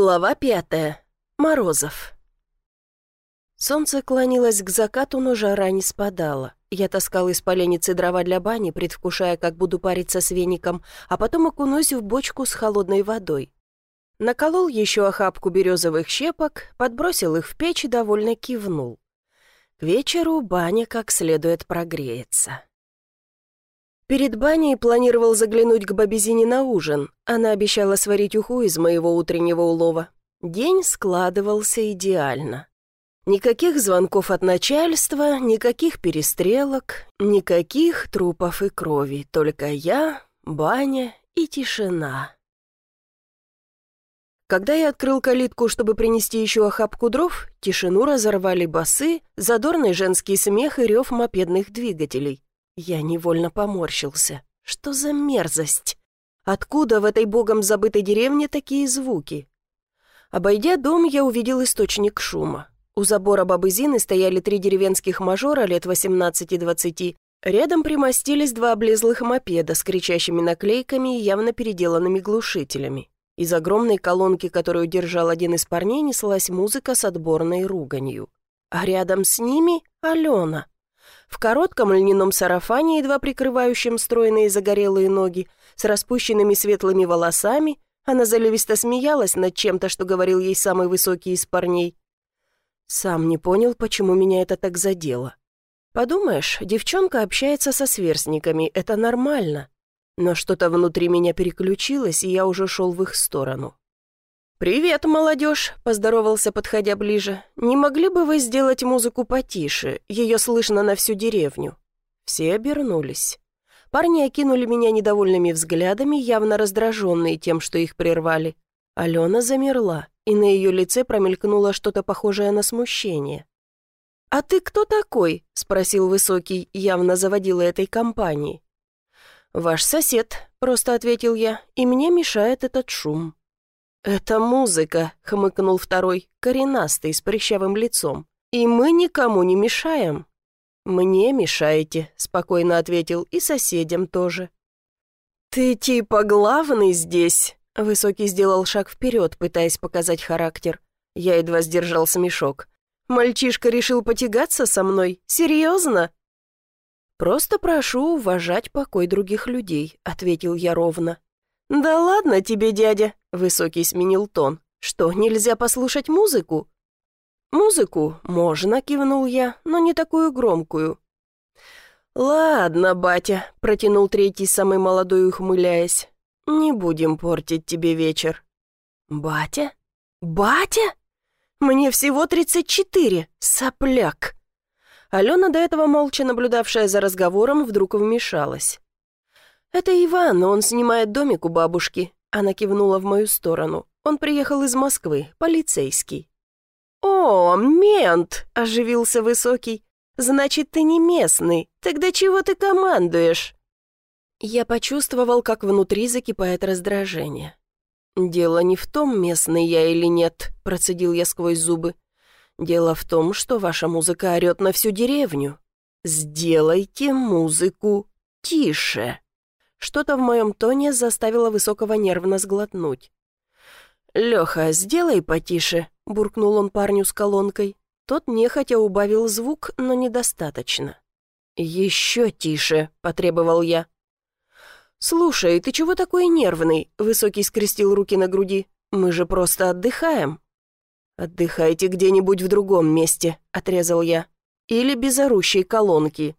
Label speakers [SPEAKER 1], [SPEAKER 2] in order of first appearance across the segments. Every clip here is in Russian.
[SPEAKER 1] Глава 5. Морозов. Солнце клонилось к закату, но жара не спадала. Я таскал из поленницы дрова для бани, предвкушая, как буду париться с веником, а потом окунусь в бочку с холодной водой. Наколол еще охапку березовых щепок, подбросил их в печь и довольно кивнул. К вечеру баня как следует прогреется. Перед баней планировал заглянуть к бабе Зине на ужин. Она обещала сварить уху из моего утреннего улова. День складывался идеально. Никаких звонков от начальства, никаких перестрелок, никаких трупов и крови. Только я, баня и тишина. Когда я открыл калитку, чтобы принести еще охапку дров, тишину разорвали басы, задорный женский смех и рев мопедных двигателей. Я невольно поморщился. Что за мерзость? Откуда в этой богом забытой деревне такие звуки? Обойдя дом, я увидел источник шума. У забора бабы Зины стояли 3 деревенских мажора лет 18-20. Рядом примостились 2 облезлых мопеда с кричащими наклейками и явно переделанными глушителями. Из огромной колонки, которую держал один из парней, неслась музыка с отборной руганью. А рядом с ними Алена. В коротком льняном сарафане, едва прикрывающем стройные загорелые ноги, с распущенными светлыми волосами, она заливисто смеялась над чем-то, что говорил ей самый высокий из парней. Сам не понял, почему меня это так задело. Подумаешь, девчонка общается со сверстниками, это нормально. Но что-то внутри меня переключилось, и я уже шел в их сторону. «Привет, молодежь!» — поздоровался, подходя ближе. «Не могли бы вы сделать музыку потише? Ее слышно на всю деревню». Все обернулись. Парни окинули меня недовольными взглядами, явно раздраженные тем, что их прервали. Алена замерла, и на ее лице промелькнуло что-то похожее на смущение. «А ты кто такой?» — спросил высокий, явно заводила этой компании. «Ваш сосед», — просто ответил я, — «и мне мешает этот шум». «Это музыка», — хмыкнул второй, коренастый, с прыщавым лицом. «И мы никому не мешаем». «Мне мешаете», — спокойно ответил, — «и соседям тоже». «Ты типа главный здесь?» — Высокий сделал шаг вперед, пытаясь показать характер. Я едва сдержал смешок. «Мальчишка решил потягаться со мной? Серьезно?» «Просто прошу уважать покой других людей», — ответил я ровно. «Да ладно тебе, дядя», — Высокий сменил тон. «Что, нельзя послушать музыку?» «Музыку можно», — кивнул я, — «но не такую громкую». «Ладно, батя», — протянул третий, самый молодой, ухмыляясь. «Не будем портить тебе вечер». «Батя? Батя? Мне всего 34, сопляк». Алена, до этого молча наблюдавшая за разговором, вдруг вмешалась. «Это Иван, он снимает домик у бабушки». Она кивнула в мою сторону. «Он приехал из Москвы, полицейский». «О, мент!» — оживился Высокий. «Значит, ты не местный. Тогда чего ты командуешь?» Я почувствовал, как внутри закипает раздражение. «Дело не в том, местный я или нет», — процедил я сквозь зубы. «Дело в том, что ваша музыка орет на всю деревню. Сделайте музыку тише». Что-то в моем тоне заставило Высокого нервно сглотнуть. «Леха, сделай потише», — буркнул он парню с колонкой. Тот нехотя убавил звук, но недостаточно. «Еще тише», — потребовал я. «Слушай, ты чего такой нервный?» — Высокий скрестил руки на груди. «Мы же просто отдыхаем». «Отдыхайте где-нибудь в другом месте», — отрезал я. «Или без орущей колонки».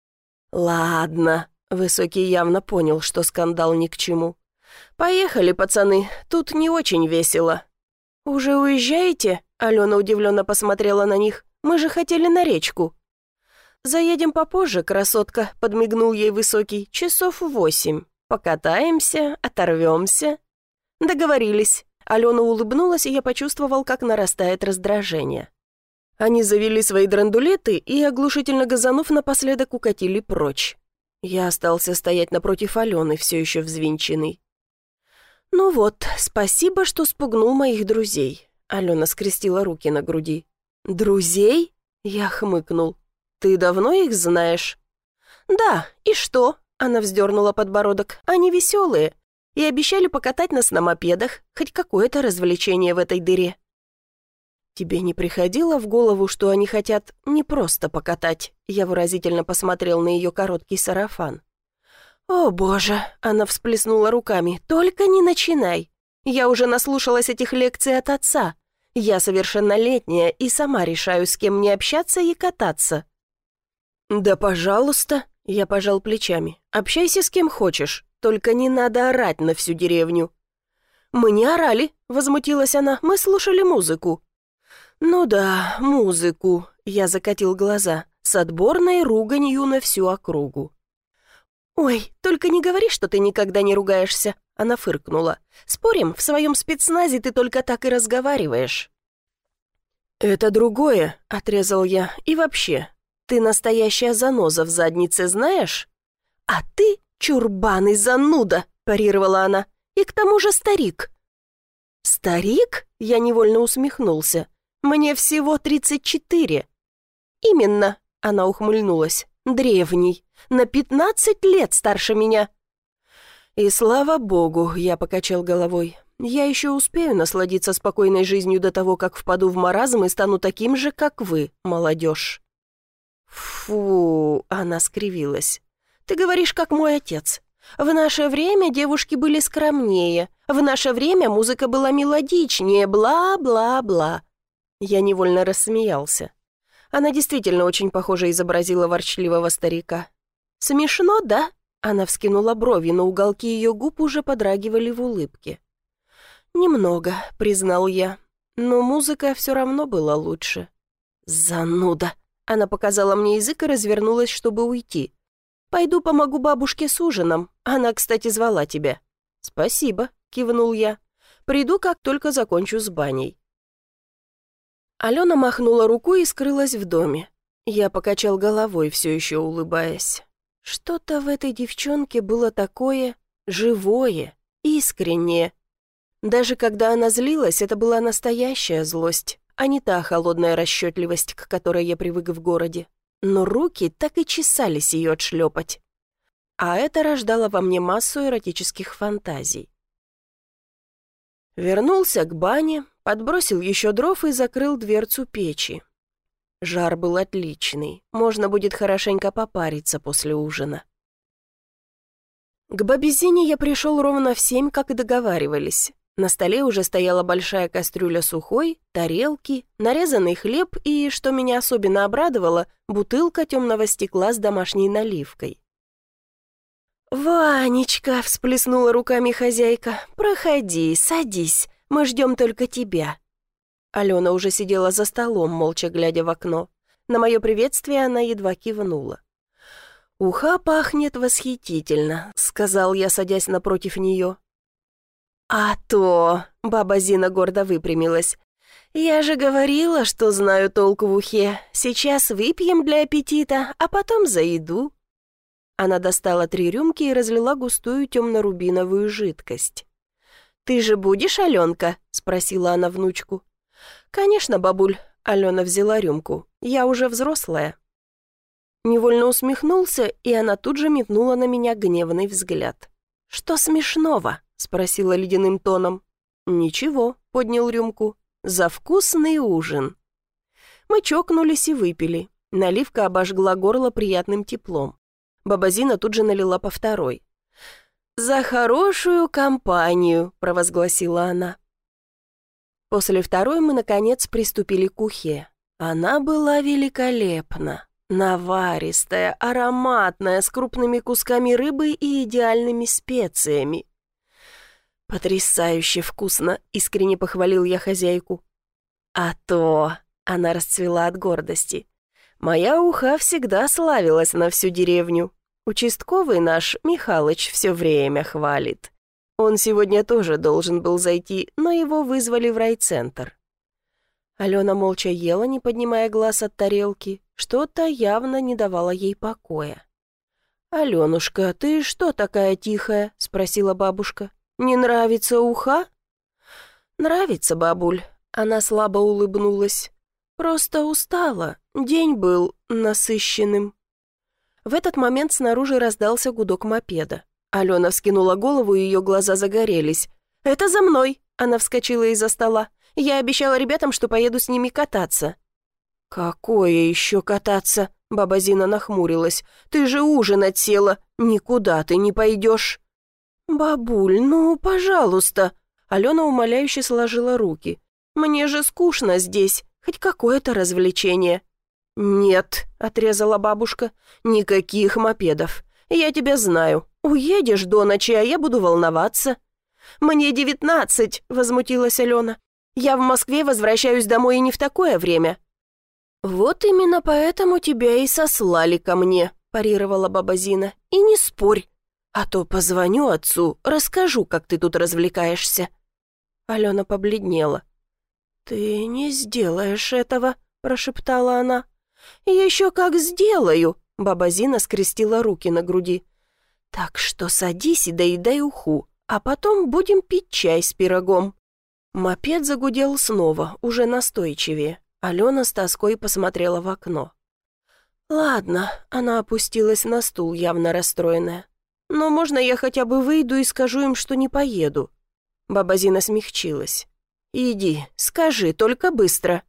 [SPEAKER 1] «Ладно», — Высокий явно понял, что скандал ни к чему. «Поехали, пацаны, тут не очень весело». «Уже уезжаете?» — Алена удивленно посмотрела на них. «Мы же хотели на речку». «Заедем попозже, красотка», — подмигнул ей Высокий. «Часов 8. Покатаемся, оторвемся». «Договорились». Алена улыбнулась, и я почувствовал, как нарастает раздражение. Они завели свои драндулеты и, оглушительно газанув, напоследок укатили прочь. Я остался стоять напротив Алены, все еще взвинченный. «Ну вот, спасибо, что спугнул моих друзей», — Алена скрестила руки на груди. «Друзей?» — я хмыкнул. «Ты давно их знаешь?» «Да, и что?» — она вздернула подбородок. «Они веселые. и обещали покатать нас на мопедах, хоть какое-то развлечение в этой дыре. Тебе не приходило в голову, что они хотят не просто покатать? Я выразительно посмотрел на ее короткий сарафан. «О, боже!» — она всплеснула руками. «Только не начинай! Я уже наслушалась этих лекций от отца. Я совершеннолетняя и сама решаю, с кем мне общаться и кататься». «Да, пожалуйста!» — я пожал плечами. «Общайся с кем хочешь, только не надо орать на всю деревню». «Мы не орали!» — возмутилась она. «Мы слушали музыку». «Ну да, музыку», — я закатил глаза, с отборной руганью на всю округу. «Ой, только не говори, что ты никогда не ругаешься», — она фыркнула. «Спорим, в своем спецназе ты только так и разговариваешь». «Это другое», — отрезал я. «И вообще, ты настоящая заноза в заднице, знаешь?» «А ты чурбан и зануда», — парировала она. «И к тому же старик». «Старик?» — я невольно усмехнулся. «Мне всего 34». «Именно», — она ухмыльнулась. «Древний, на 15 лет старше меня». «И слава богу», — я покачал головой, «я еще успею насладиться спокойной жизнью до того, как впаду в маразм и стану таким же, как вы, молодежь». «Фу», — она скривилась. «Ты говоришь, как мой отец. В наше время девушки были скромнее, в наше время музыка была мелодичнее, бла-бла-бла». Я невольно рассмеялся. Она действительно очень похоже изобразила ворчливого старика. «Смешно, да?» Она вскинула брови, но уголки ее губ уже подрагивали в улыбке. «Немного», — признал я, но музыка все равно была лучше. «Зануда!» Она показала мне язык и развернулась, чтобы уйти. «Пойду помогу бабушке с ужином. Она, кстати, звала тебя». «Спасибо», — кивнул я. «Приду, как только закончу с баней». Алена махнула рукой и скрылась в доме. Я покачал головой, все еще улыбаясь. Что-то в этой девчонке было такое живое, искреннее. Даже когда она злилась, это была настоящая злость, а не та холодная расчетливость, к которой я привык в городе. Но руки так и чесались ее отшлепать. А это рождало во мне массу эротических фантазий. Вернулся к бане, подбросил еще дров и закрыл дверцу печи. Жар был отличный, можно будет хорошенько попариться после ужина. К бабе Зине я пришел ровно в 7, как и договаривались. На столе уже стояла большая кастрюля сухой, тарелки, нарезанный хлеб и, что меня особенно обрадовало, бутылка темного стекла с домашней наливкой. «Ванечка!» — всплеснула руками хозяйка. «Проходи, садись, мы ждем только тебя». Алена уже сидела за столом, молча глядя в окно. На мое приветствие она едва кивнула. «Уха пахнет восхитительно», — сказал я, садясь напротив нее. «А то!» — баба Зина гордо выпрямилась. «Я же говорила, что знаю толк в ухе. Сейчас выпьем для аппетита, а потом за еду». Она достала 3 рюмки и разлила густую темно-рубиновую жидкость. «Ты же будешь, Аленка?» — спросила она внучку. «Конечно, бабуль», — Алена взяла рюмку. «Я уже взрослая». Невольно усмехнулся, и она тут же метнула на меня гневный взгляд. «Что смешного?» — спросила ледяным тоном. «Ничего», — поднял рюмку. «За вкусный ужин». Мы чокнулись и выпили. Наливка обожгла горло приятным теплом. Баба Зина тут же налила по второй. «За хорошую компанию», — провозгласила она. После второй мы, наконец, приступили к ухе. Она была великолепна. Наваристая, ароматная, с крупными кусками рыбы и идеальными специями. «Потрясающе вкусно», — искренне похвалил я хозяйку. «А то», — она расцвела от гордости, — «моя уха всегда славилась на всю деревню. Участковый наш Михалыч все время хвалит. Он сегодня тоже должен был зайти, но его вызвали в райцентр». Алена молча ела, не поднимая глаз от тарелки. Что-то явно не давало ей покоя. «Аленушка, ты что такая тихая?» — спросила бабушка. «Не нравится уха?» «Нравится, бабуль», — она слабо улыбнулась. «Просто устала, день был насыщенным». В этот момент снаружи раздался гудок мопеда. Алена вскинула голову, и ее глаза загорелись. «Это за мной!» — она вскочила из-за стола. «Я обещала ребятам, что поеду с ними кататься». «Какое еще кататься?» — баба Зина нахмурилась. «Ты же ужинать села. Никуда ты не пойдешь». «Бабуль, ну, пожалуйста!» Алена умоляюще сложила руки. «Мне же скучно здесь. Хоть какое-то развлечение». «Нет», — отрезала бабушка, — «никаких мопедов. Я тебя знаю. Уедешь до ночи, а я буду волноваться». «Мне 19», — возмутилась Алена. «Я в Москве возвращаюсь домой и не в такое время». «Вот именно поэтому тебя и сослали ко мне», — парировала баба Зина. «И не спорь, а то позвоню отцу, расскажу, как ты тут развлекаешься». Алена побледнела. «Ты не сделаешь этого», — прошептала она. «Еще как сделаю», — баба Зина скрестила руки на груди. «Так что садись и доедай уху, а потом будем пить чай с пирогом». Мопед загудел снова, уже настойчивее. Алена с тоской посмотрела в окно. «Ладно», — она опустилась на стул, явно расстроенная. «Но можно я хотя бы выйду и скажу им, что не поеду?» Баба Зина смягчилась. «Иди, скажи, только быстро».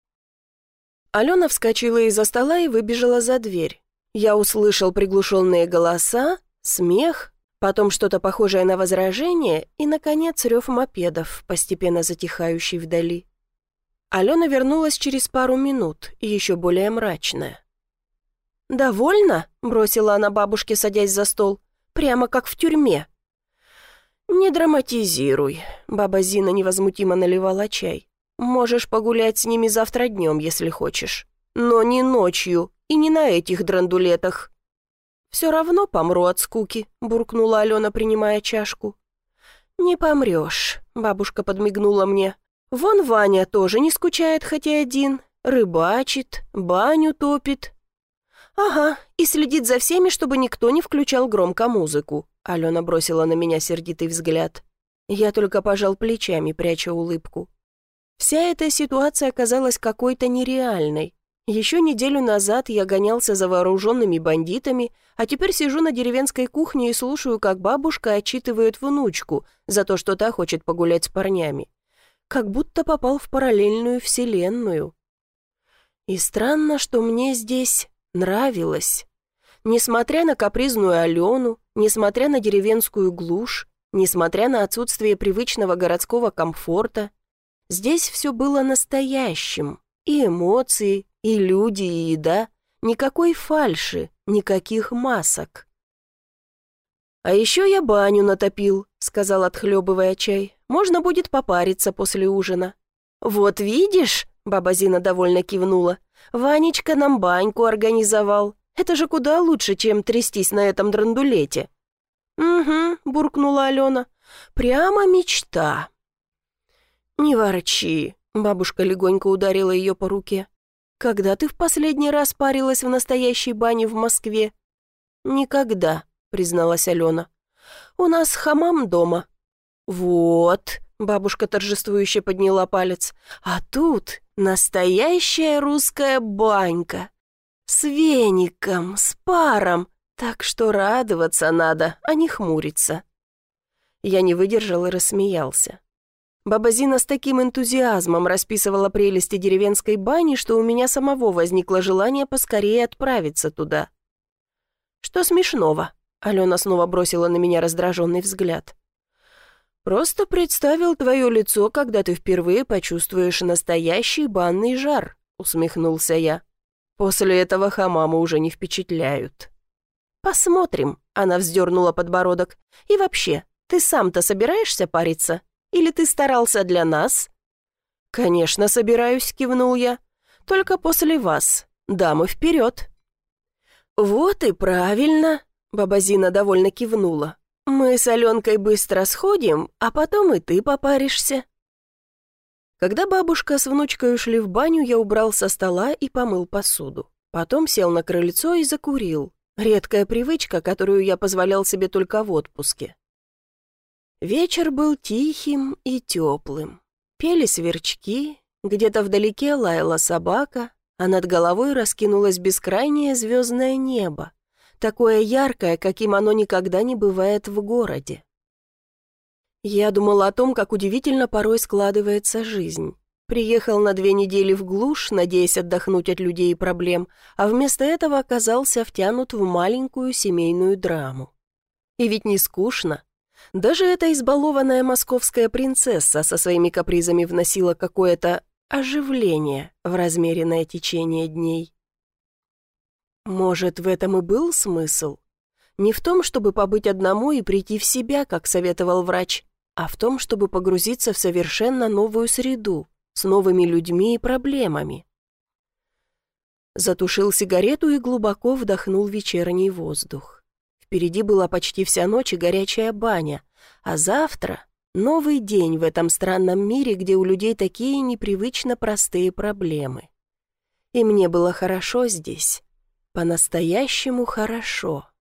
[SPEAKER 1] Алена вскочила из-за стола и выбежала за дверь. Я услышал приглушенные голоса, смех, потом что-то похожее на возражение и, наконец, рев мопедов, постепенно затихающий вдали. Алена вернулась через пару минут, и еще более мрачная. «Довольно?» — бросила она бабушке, садясь за стол. «Прямо как в тюрьме». «Не драматизируй», — баба Зина невозмутимо наливала чай. «Можешь погулять с ними завтра днем, если хочешь. Но не ночью и не на этих драндулетах». «Все равно помру от скуки», — буркнула Алена, принимая чашку. «Не помрешь», — бабушка подмигнула мне. «Вон Ваня тоже не скучает, хотя один. Рыбачит, баню топит». «Ага, и следит за всеми, чтобы никто не включал громко музыку», — Алена бросила на меня сердитый взгляд. Я только пожал плечами, пряча улыбку. Вся эта ситуация казалась какой-то нереальной. Еще неделю назад я гонялся за вооруженными бандитами, а теперь сижу на деревенской кухне и слушаю, как бабушка отчитывает внучку за то, что та хочет погулять с парнями. Как будто попал в параллельную вселенную. И странно, что мне здесь нравилось. Несмотря на капризную Алену, несмотря на деревенскую глушь, несмотря на отсутствие привычного городского комфорта, здесь все было настоящим. И эмоции, и люди, и еда. Никакой фальши, никаких масок. «А еще я баню натопил», — сказал, отхлебывая чай. «Можно будет попариться после ужина». «Вот видишь», — баба Зина довольно кивнула, «Ванечка нам баньку организовал. Это же куда лучше, чем трястись на этом драндулете». «Угу», — буркнула Алена, — «прямо мечта». «Не ворчи», — бабушка легонько ударила ее по руке. «Когда ты в последний раз парилась в настоящей бане в Москве?» «Никогда», — призналась Алена. «У нас хамам дома». «Вот», — бабушка торжествующе подняла палец, «а тут настоящая русская банька. С веником, с паром, так что радоваться надо, а не хмуриться». Я не выдержал и рассмеялся. Баба Зина с таким энтузиазмом расписывала прелести деревенской бани, что у меня самого возникло желание поскорее отправиться туда. «Что смешного?» — Алена снова бросила на меня раздраженный взгляд. «Просто представил твое лицо, когда ты впервые почувствуешь настоящий банный жар», — усмехнулся я. «После этого хамамы уже не впечатляют». «Посмотрим», — она вздернула подбородок. «И вообще, ты сам-то собираешься париться? Или ты старался для нас?» «Конечно, собираюсь», — кивнул я. «Только после вас. Дамы, вперед!» «Вот и правильно», — баба Зина довольно кивнула. «Мы с Аленкой быстро сходим, а потом и ты попаришься». Когда бабушка с внучкой ушли в баню, я убрал со стола и помыл посуду. Потом сел на крыльцо и закурил. Редкая привычка, которую я позволял себе только в отпуске. Вечер был тихим и теплым. Пели сверчки, где-то вдалеке лаяла собака, а над головой раскинулось бескрайнее звездное небо. такое яркое, каким оно никогда не бывает в городе. Я думал о том, как удивительно порой складывается жизнь. Приехал на 2 недели в глушь, надеясь отдохнуть от людей и проблем, а вместо этого оказался втянут в маленькую семейную драму. И ведь не скучно. Даже эта избалованная московская принцесса со своими капризами вносила какое-то оживление в размеренное течение дней. Может, в этом и был смысл? Не в том, чтобы побыть одному и прийти в себя, как советовал врач, а в том, чтобы погрузиться в совершенно новую среду, с новыми людьми и проблемами. Затушил сигарету и глубоко вдохнул вечерний воздух. Впереди была почти вся ночь и горячая баня, а завтра — новый день в этом странном мире, где у людей такие непривычно простые проблемы. И мне было хорошо здесь, по-настоящему хорошо.